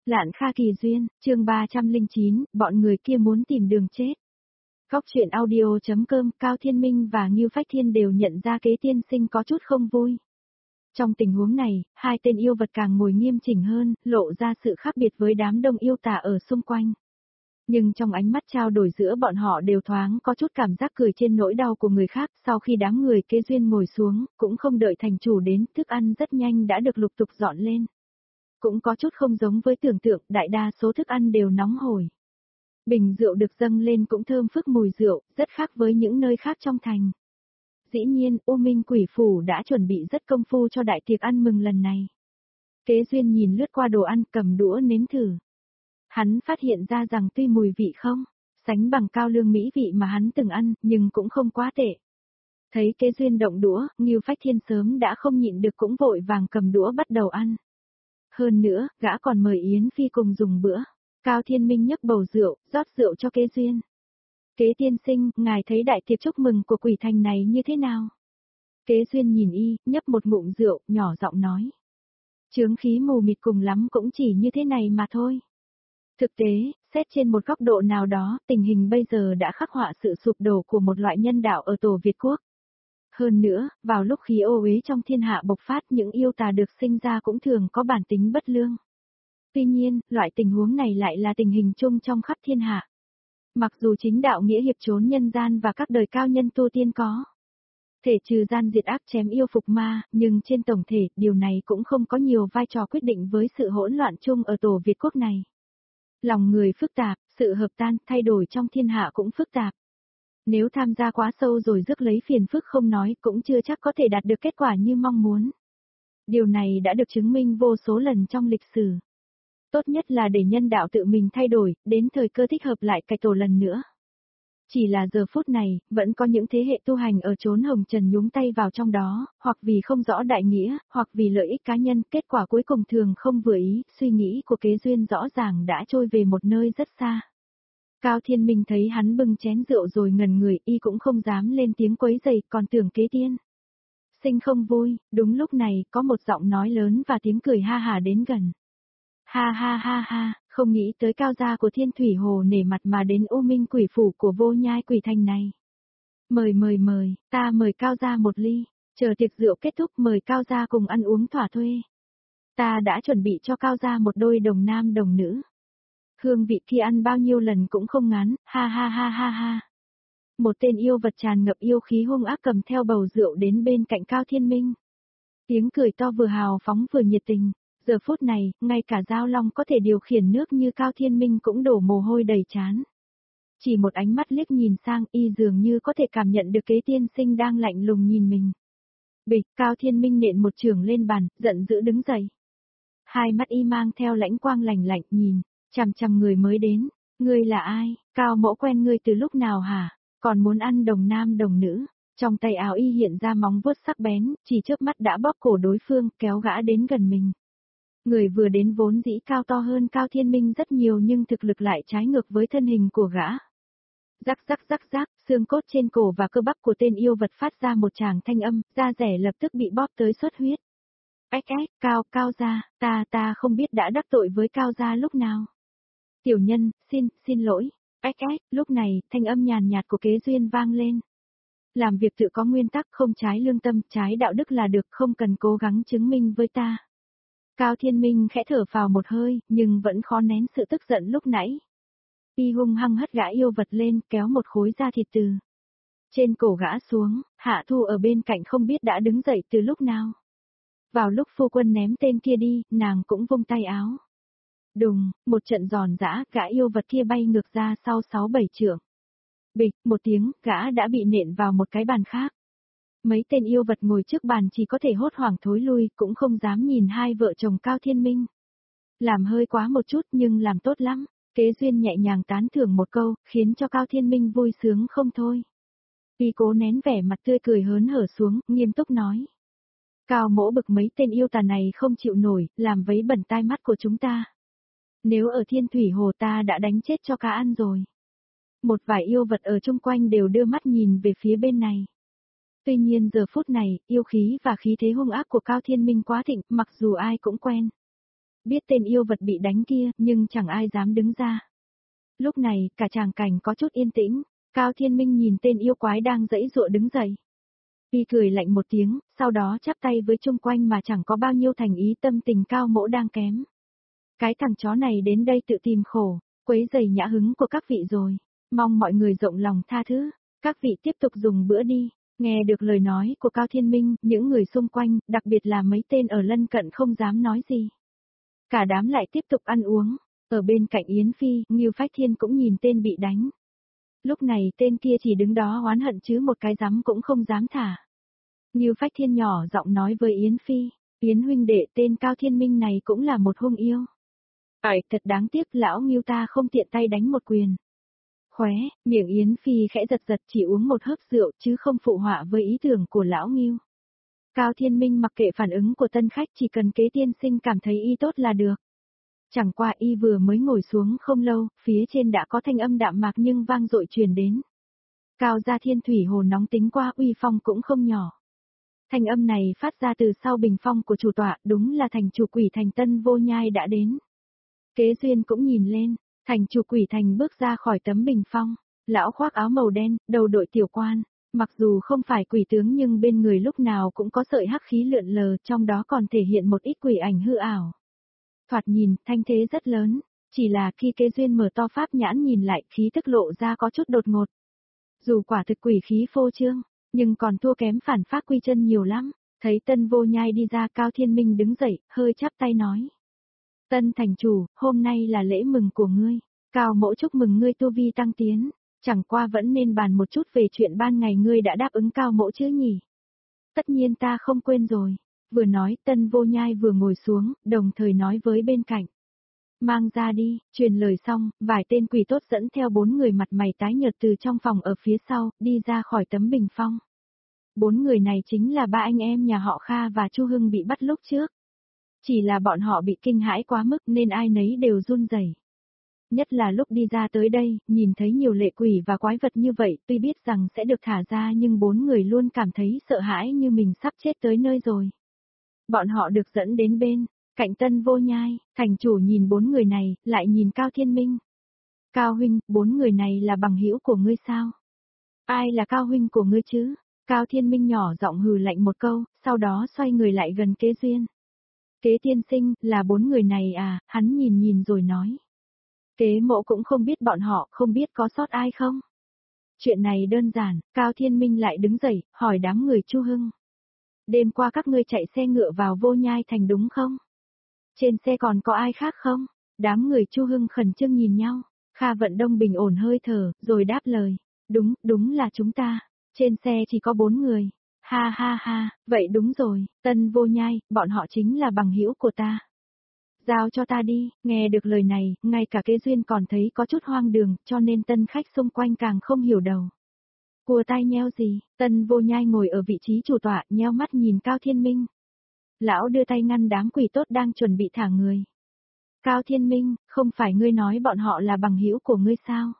Lạn Kha Kỳ Duyên, chương 309, bọn người kia muốn tìm đường chết. Góc truyện audio.com, Cao Thiên Minh và Ngưu Phách Thiên đều nhận ra Kế tiên sinh có chút không vui. Trong tình huống này, hai tên yêu vật càng ngồi nghiêm chỉnh hơn, lộ ra sự khác biệt với đám đông yêu tà ở xung quanh. Nhưng trong ánh mắt trao đổi giữa bọn họ đều thoáng có chút cảm giác cười trên nỗi đau của người khác. Sau khi đám người Kế Duyên ngồi xuống, cũng không đợi thành chủ đến, thức ăn rất nhanh đã được lục tục dọn lên. Cũng có chút không giống với tưởng tượng, đại đa số thức ăn đều nóng hổi. Bình rượu được dâng lên cũng thơm phức mùi rượu, rất khác với những nơi khác trong thành. Dĩ nhiên, U Minh Quỷ Phủ đã chuẩn bị rất công phu cho đại tiệc ăn mừng lần này. Kế Duyên nhìn lướt qua đồ ăn, cầm đũa nếm thử. Hắn phát hiện ra rằng tuy mùi vị không sánh bằng cao lương mỹ vị mà hắn từng ăn, nhưng cũng không quá tệ. Thấy Kế Duyên động đũa, Ngưu Phách Thiên sớm đã không nhịn được cũng vội vàng cầm đũa bắt đầu ăn. Hơn nữa, gã còn mời Yến Phi cùng dùng bữa. Cao Thiên Minh nhấc bầu rượu, rót rượu cho Kế Duyên. Kế tiên sinh, ngài thấy đại tiệc chúc mừng của quỷ thành này như thế nào? Kế Duyên nhìn y, nhấp một ngụm rượu, nhỏ giọng nói. Chướng khí mù mịt cùng lắm cũng chỉ như thế này mà thôi. Thực tế, xét trên một góc độ nào đó, tình hình bây giờ đã khắc họa sự sụp đổ của một loại nhân đạo ở Tổ Việt Quốc. Hơn nữa, vào lúc khí ô uế trong thiên hạ bộc phát, những yêu tà được sinh ra cũng thường có bản tính bất lương. Tuy nhiên, loại tình huống này lại là tình hình chung trong khắp thiên hạ. Mặc dù chính đạo nghĩa hiệp trốn nhân gian và các đời cao nhân tu tiên có thể trừ gian diệt ác chém yêu phục ma, nhưng trên tổng thể, điều này cũng không có nhiều vai trò quyết định với sự hỗn loạn chung ở Tổ Việt Quốc này. Lòng người phức tạp, sự hợp tan, thay đổi trong thiên hạ cũng phức tạp. Nếu tham gia quá sâu rồi rước lấy phiền phức không nói, cũng chưa chắc có thể đạt được kết quả như mong muốn. Điều này đã được chứng minh vô số lần trong lịch sử. Tốt nhất là để nhân đạo tự mình thay đổi, đến thời cơ thích hợp lại cải tổ lần nữa. Chỉ là giờ phút này, vẫn có những thế hệ tu hành ở chốn hồng trần nhúng tay vào trong đó, hoặc vì không rõ đại nghĩa, hoặc vì lợi ích cá nhân, kết quả cuối cùng thường không vừa ý, suy nghĩ của Kế Duyên rõ ràng đã trôi về một nơi rất xa. Cao Thiên Minh thấy hắn bưng chén rượu rồi ngần người, y cũng không dám lên tiếng quấy rầy, còn tưởng Kế tiên sinh không vui. Đúng lúc này, có một giọng nói lớn và tiếng cười ha hả đến gần. Ha ha ha ha, không nghĩ tới cao gia của Thiên Thủy Hồ nể mặt mà đến U Minh Quỷ Phủ của Vô Nhai Quỷ Thành này. Mời, ta mời cao gia một ly, chờ tiệc rượu kết thúc mời cao gia cùng ăn uống thỏa thuê. Ta đã chuẩn bị cho cao gia một đôi đồng nam đồng nữ. Hương vị kia ăn bao nhiêu lần cũng không ngán, ha ha ha ha ha. Một tên yêu vật tràn ngập yêu khí hung ác cầm theo bầu rượu đến bên cạnh Cao Thiên Minh. Tiếng cười to vừa hào phóng vừa nhiệt tình. Giờ phút này, ngay cả Giao Long có thể điều khiển nước như Cao Thiên Minh cũng đổ mồ hôi đầy trán. Chỉ một ánh mắt liếc nhìn sang, y dường như có thể cảm nhận được Kế tiên sinh đang lạnh lùng nhìn mình. Bịch, Cao Thiên Minh nện một chưởng lên bàn, giận dữ đứng dậy. Hai mắt y mang theo lãnh quang lạnh lạnh nhìn, chằm chằm người mới đến. Ngươi là ai? Cao mỗ quen ngươi từ lúc nào hả? Còn muốn ăn đồng nam đồng nữ? Trong tay áo y hiện ra móng vuốt sắc bén, chỉ chớp mắt đã bóp cổ đối phương, kéo gã đến gần mình. Người vừa đến vốn dĩ cao to hơn Cao Thiên Minh rất nhiều nhưng thực lực lại trái ngược với thân hình của gã. Rắc rắc, xương cốt trên cổ và cơ bắp của tên yêu vật phát ra một tràng thanh âm, da rẻ lập tức bị bóp tới xuất huyết. Ách, Cao gia, ta không biết đã đắc tội với Cao gia lúc nào. Tiểu nhân, xin lỗi. Ách, lúc này, thanh âm nhàn nhạt của Kế Duyên vang lên. Làm việc tự có nguyên tắc, không trái lương tâm, trái đạo đức là được, không cần cố gắng chứng minh với ta. Cao Thiên Minh khẽ thở phào một hơi, nhưng vẫn khó nén sự tức giận lúc nãy. Y hung hăng hất gã yêu vật lên, kéo một khối da thịt từ trên cổ gã xuống. Hạ Thu ở bên cạnh không biết đã đứng dậy từ lúc nào. Vào lúc phu quân ném tên kia đi, nàng cũng vung tay áo. Đùng, một trận giòn giã, gã yêu vật kia bay ngược ra sau 6-7 trượng. Bịch, một tiếng, gã đã bị nện vào một cái bàn khác. Mấy tên yêu vật ngồi trước bàn chỉ có thể hốt hoảng thối lui, cũng không dám nhìn hai vợ chồng Cao Thiên Minh. Làm hơi quá một chút nhưng làm tốt lắm. Kế Duyên nhẹ nhàng tán thưởng một câu, khiến cho Cao Thiên Minh vui sướng không thôi. Y cố nén vẻ mặt tươi cười hớn hở xuống, nghiêm túc nói. Cao mỗ bực mấy tên yêu tà này không chịu nổi, làm vấy bẩn tai mắt của chúng ta. Nếu ở Thiên Thủy Hồ ta đã đánh chết cho cá ăn rồi. Một vài yêu vật ở chung quanh đều đưa mắt nhìn về phía bên này. Tuy nhiên giờ phút này, yêu khí và khí thế hung ác của Cao Thiên Minh quá thịnh, mặc dù ai cũng quen. biết tên yêu vật bị đánh kia, nhưng chẳng ai dám đứng ra. Lúc này, cả tràng cảnh có chút yên tĩnh, Cao Thiên Minh nhìn tên yêu quái đang giãy giụa đứng dậy. Y cười lạnh một tiếng, sau đó chắp tay với chung quanh mà chẳng có bao nhiêu thành ý, tâm tình Cao Mỗ đang kém. Cái thằng chó này đến đây tự tìm khổ, quấy rầy nhã hứng của các vị rồi, mong mọi người rộng lòng tha thứ, các vị tiếp tục dùng bữa đi. Nghe được lời nói của Cao Thiên Minh, những người xung quanh, đặc biệt là mấy tên ở lân cận không dám nói gì. Cả đám lại tiếp tục ăn uống, ở bên cạnh Yến Phi, Ngưu Phách Thiên cũng nhìn tên bị đánh. Lúc này tên kia chỉ đứng đó oán hận chứ một cái dám cũng không dám thả. Ngưu Phách Thiên nhỏ giọng nói với Yến Phi, Yến huynh đệ, tên Cao Thiên Minh này cũng là một hung yêu. Thật đáng tiếc lão Ngưu ta không tiện tay đánh một quyền. Khóe, miệng Yến Phi khẽ giật giật, chỉ uống một hớp rượu chứ không phụ họa với ý tưởng của lão Ngưu. Cao Thiên Minh mặc kệ phản ứng của tân khách, chỉ cần kế tiên sinh cảm thấy y tốt là được. Chẳng qua y vừa mới ngồi xuống không lâu, phía trên đã có thanh âm đạm mạc nhưng vang dội truyền đến. Cao gia Thiên Thủy Hồ nóng tính qua, uy phong cũng không nhỏ. Thanh âm này phát ra từ sau bình phong của chủ tọa, đúng là thành chủ Quỷ Thành Tân Vô Nhai đã đến. Kế Duyên cũng nhìn lên, thành chủ Quỷ Thành bước ra khỏi tấm bình phong, lão khoác áo màu đen, đầu đội tiểu quan, mặc dù không phải quỷ tướng nhưng bên người lúc nào cũng có sợi hắc khí lượn lờ, trong đó còn thể hiện một ít quỷ ảnh hư ảo. Thoạt nhìn, thanh thế rất lớn, chỉ là khi Kế Duyên mở to pháp nhãn nhìn lại, khí tức lộ ra có chút đột ngột. Dù quả thực quỷ khí phô trương, nhưng còn thua kém phản phác quy chân nhiều lắm. Thấy Tân Vô Nhai đi ra, Cao Thiên Minh đứng dậy, hơi chắp tay nói. Tân thành chủ, hôm nay là lễ mừng của ngươi. Cao mỗ chúc mừng ngươi tu vi tăng tiến. Chẳng qua vẫn nên bàn một chút về chuyện ban ngày ngươi đã đáp ứng Cao mỗ chứ nhỉ. Tất nhiên ta không quên rồi. Vừa nói, Tân Vô Nhai vừa ngồi xuống, đồng thời nói với bên cạnh. Mang ra đi, truyền lời xong, vài tên quỷ tốt dẫn theo 4 người mặt mày tái nhợt từ trong phòng ở phía sau, đi ra khỏi tấm bình phong. 4 người này chính là 3 anh em nhà họ Kha và Chu Hưng bị bắt lúc trước. Chỉ là bọn họ bị kinh hãi quá mức nên ai nấy đều run rẩy. Nhất là lúc đi ra tới đây, nhìn thấy nhiều lệ quỷ và quái vật như vậy, tuy biết rằng sẽ được thả ra nhưng 4 người luôn cảm thấy sợ hãi như mình sắp chết tới nơi rồi. Bọn họ được dẫn đến bên cạnh Tân Vô Nhai, thành chủ nhìn 4 người này, lại nhìn Cao Thiên Minh. Cao huynh, 4 người này là bằng hữu của ngươi sao? Ai là Cao huynh của ngươi chứ? Cao Thiên Minh nhỏ giọng hừ lạnh một câu, sau đó xoay người lại gần Kế Duyên. Kế tiên sinh, là 4 người này à? Hắn nhìn nhìn rồi nói. Kế mộ cũng không biết bọn họ, không biết có sót ai không? Chuyện này đơn giản, Cao Thiên Minh lại đứng dậy, hỏi đám người Chu Hưng. Đêm qua các ngươi chạy xe ngựa vào Vô Nhai Thành đúng không? Trên xe còn có ai khác không? Đám người Chu Hưng khẩn trương nhìn nhau. Kha Vận Đông bình ổn hơi thở, rồi đáp lời. Đúng là chúng ta. Trên xe chỉ có 4 người. Ha ha ha, vậy đúng rồi, Tân Vô Nhai, bọn họ chính là bằng hữu của ta. Giao cho ta đi, nghe được lời này, ngay cả Kế Duyên còn thấy có chút hoang đường, cho nên tân khách xung quanh càng không hiểu đầu. Cua tai nheo gì, Tân Vô Nhai ngồi ở vị trí chủ tọa, nheo mắt nhìn Cao Thiên Minh. Lão đưa tay ngăn đám quỷ tốt đang chuẩn bị thả người. Cao Thiên Minh, không phải ngươi nói bọn họ là bằng hữu của ngươi sao?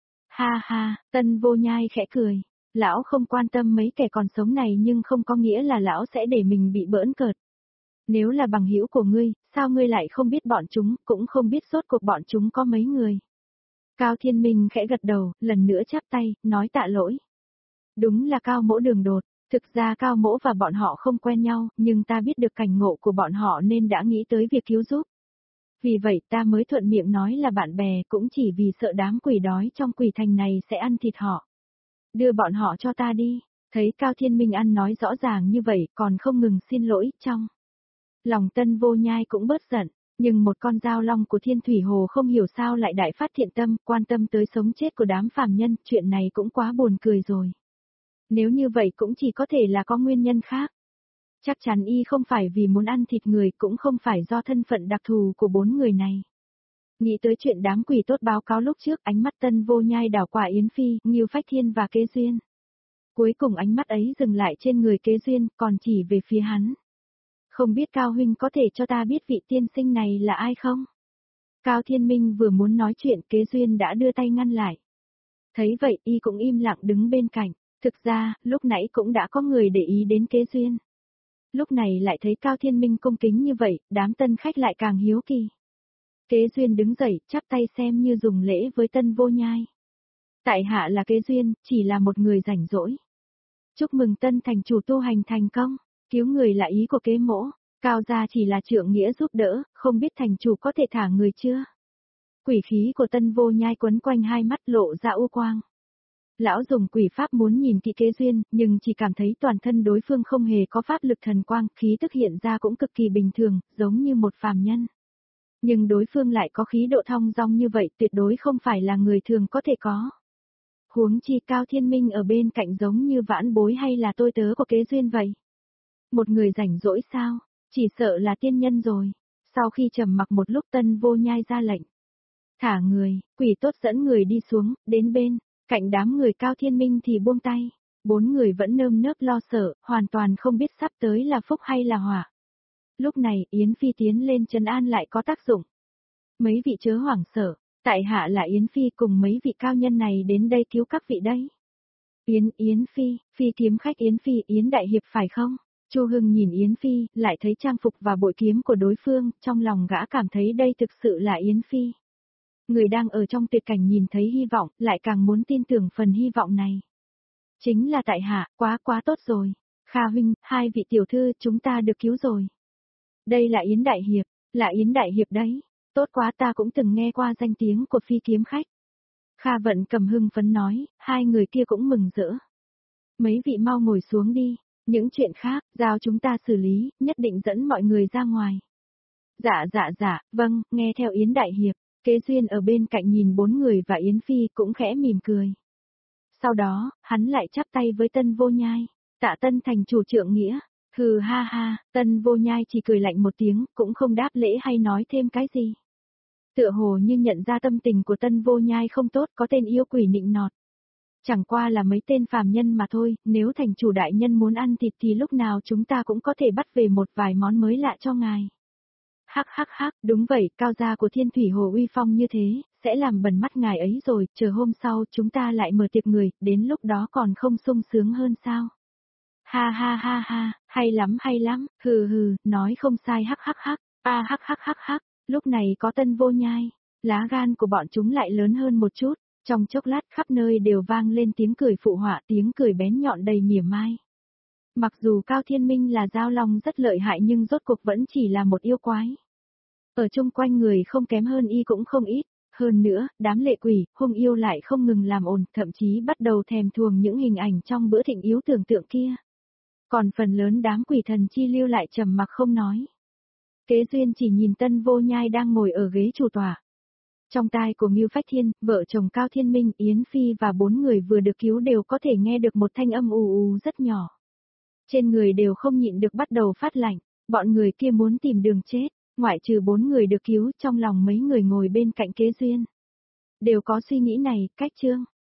Ha ha, Tân Vô Nhai khẽ cười. Lão không quan tâm mấy kẻ còn sống này nhưng không có nghĩa là lão sẽ để mình bị bỡn cợt. Nếu là bằng hữu của ngươi, sao ngươi lại không biết bọn chúng, cũng không biết rốt cuộc bọn chúng có mấy người? Cao Thiên Minh khẽ gật đầu, lần nữa chắp tay, nói tạ lỗi. Đúng là Cao mỗ đường đột, thực ra Cao mỗ và bọn họ không quen nhau, nhưng ta biết được cảnh ngộ của bọn họ nên đã nghĩ tới việc cứu giúp. Vì vậy ta mới thuận miệng nói là bạn bè, cũng chỉ vì sợ đám quỷ đói trong quỷ thành này sẽ ăn thịt họ. Đưa bọn họ cho ta đi. Thấy Cao Thiên Minh ăn nói rõ ràng như vậy còn không ngừng xin lỗi, trong lòng Tân Vô Nhai cũng bớt giận, nhưng một con dao long của Thiên Thủy Hồ không hiểu sao lại đại phát thiện tâm, quan tâm tới sống chết của đám phàm nhân, chuyện này cũng quá buồn cười rồi. Nếu như vậy cũng chỉ có thể là có nguyên nhân khác. Chắc chắn y không phải vì muốn ăn thịt người, cũng không phải do thân phận đặc thù của 4 người này. Nghĩ tới chuyện đám quỷ tốt báo cáo lúc trước, ánh mắt Tân Vô Nhai đảo qua Yến Phi, Ngưu Phách Thiên và Kế Duyên. Cuối cùng ánh mắt ấy dừng lại trên người Kế Duyên, còn chỉ về phía hắn. Không biết Cao huynh có thể cho ta biết vị tiên sinh này là ai không? Cao Thiên Minh vừa muốn nói chuyện, Kế Duyên đã đưa tay ngăn lại. Thấy vậy y cũng im lặng đứng bên cạnh. Thực ra, lúc nãy cũng đã có người để ý đến Kế Duyên. Lúc này lại thấy Cao Thiên Minh cung kính như vậy, đám tân khách lại càng hiếu kỳ. Kế Duyên đứng dậy, chắp tay xem như dùng lễ với Tân Vô Nhai. Tại hạ là Kế Duyên, chỉ là một người rảnh rỗi. Chúc mừng Tân thành chủ tu hành thành công, cứu người là ý của Kế mỗ, Cao gia chỉ là trượng nghĩa giúp đỡ, không biết thành chủ có thể thả người chưa? Quỷ khí của Tân Vô Nhai quấn quanh hai mắt lộ ra u quang. Lão dùng quỷ pháp muốn nhìn kỹ Kế Duyên, nhưng chỉ cảm thấy toàn thân đối phương không hề có pháp lực thần quang, khí tức hiện ra cũng cực kỳ bình thường, giống như một phàm nhân. Nhưng đối phương lại có khí độ thong dong như vậy, tuyệt đối không phải là người thường có thể có. Huống chi Cao Thiên Minh ở bên cạnh giống như vãn bối hay là tôi tớ của Kế Duyên vậy. Một người rảnh rỗi sao, chỉ sợ là tiên nhân rồi. Sau khi trầm mặc một lúc Tân Vô Nhai ra lệnh. Thả người, quỷ tốt dẫn người đi xuống, đến bên, cạnh đám người Cao Thiên Minh thì buông tay. 4 người vẫn nơm nớp lo sợ, hoàn toàn không biết sắp tới là phúc hay là họa. Lúc này Yến Phi tiến lên trấn an lại có tác dụng. Mấy vị chớ hoảng sợ, tại hạ là Yến Phi cùng mấy vị cao nhân này đến đây cứu các vị đấy. Yến Phi, Phi kiếm khách Yến Phi, Yến Đại Hiệp phải không? Chu Hưng nhìn Yến Phi, lại thấy trang phục và bội kiếm của đối phương, trong lòng gã cảm thấy đây thực sự là Yến Phi. Người đang ở trong tuyệt cảnh nhìn thấy hy vọng, lại càng muốn tin tưởng phần hy vọng này. Chính là tại hạ, quá tốt rồi. Kha huynh, hai vị tiểu thư chúng ta được cứu rồi. Đây là Yến Đại Hiệp, là Yến Đại Hiệp đấy. Tốt quá, ta cũng từng nghe qua danh tiếng của Phi kiếm khách. Kha Vận Cầm hưng phấn nói, hai người kia cũng mừng rỡ. Mấy vị mau ngồi xuống đi, những chuyện khác, giao chúng ta xử lý, nhất định dẫn mọi người ra ngoài. Dạ, vâng, nghe theo Yến Đại Hiệp. Kế Duyên ở bên cạnh nhìn 4 người và Yến Phi cũng khẽ mỉm cười. Sau đó, hắn lại chắp tay với Tân Vô Nhai, tạ Tân thành chủ trượng nghĩa. Hừ ha ha, Tân Vô Nhai chỉ cười lạnh một tiếng, cũng không đáp lễ hay nói thêm cái gì. Tựa hồ như nhận ra tâm tình của Tân Vô Nhai không tốt, có tên yêu quỷ nịnh nọt. Chẳng qua là mấy tên phàm nhân mà thôi, nếu thành chủ đại nhân muốn ăn thịt thì lúc nào chúng ta cũng có thể bắt về một vài món mới lạ cho ngài. Hắc, đúng vậy, cao gia của Thiên Thủy Hồ uy phong như thế, sẽ làm bẩn mắt ngài ấy rồi, chờ hôm sau chúng ta lại mở tiệc người, đến lúc đó còn không sung sướng hơn sao? Ha, hay lắm, hừ, nói không sai hắc, lúc này có Tân Vô Nhai, lá gan của bọn chúng lại lớn hơn một chút, trong chốc lát khắp nơi đều vang lên tiếng cười phụ họa, tiếng cười bén nhọn đầy mỉa mai. Mặc dù Cao Thiên Minh là giao long rất lợi hại nhưng rốt cuộc vẫn chỉ là một yêu quái. Ở chung quanh người không kém hơn y cũng không ít, hơn nữa, đám lệ quỷ, hung yêu lại không ngừng làm ồn, thậm chí bắt đầu thèm thuồng những hình ảnh trong bữa thịnh yến tưởng tượng kia. Còn phần lớn đám quỷ thần chi lưu lại trầm mặc không nói. Kế Duyên chỉ nhìn Tân Vô Nhai đang ngồi ở ghế chủ tọa. Trong tai của Ngưu Phách Thiên, vợ chồng Cao Thiên Minh, Yến Phi và 4 người vừa được cứu đều có thể nghe được một thanh âm ù rất nhỏ. Trên người đều không nhịn được bắt đầu phát lạnh, bọn người kia muốn tìm đường chết, ngoại trừ 4 người được cứu, trong lòng mấy người ngồi bên cạnh Kế Duyên. Đều có suy nghĩ này, cách chương.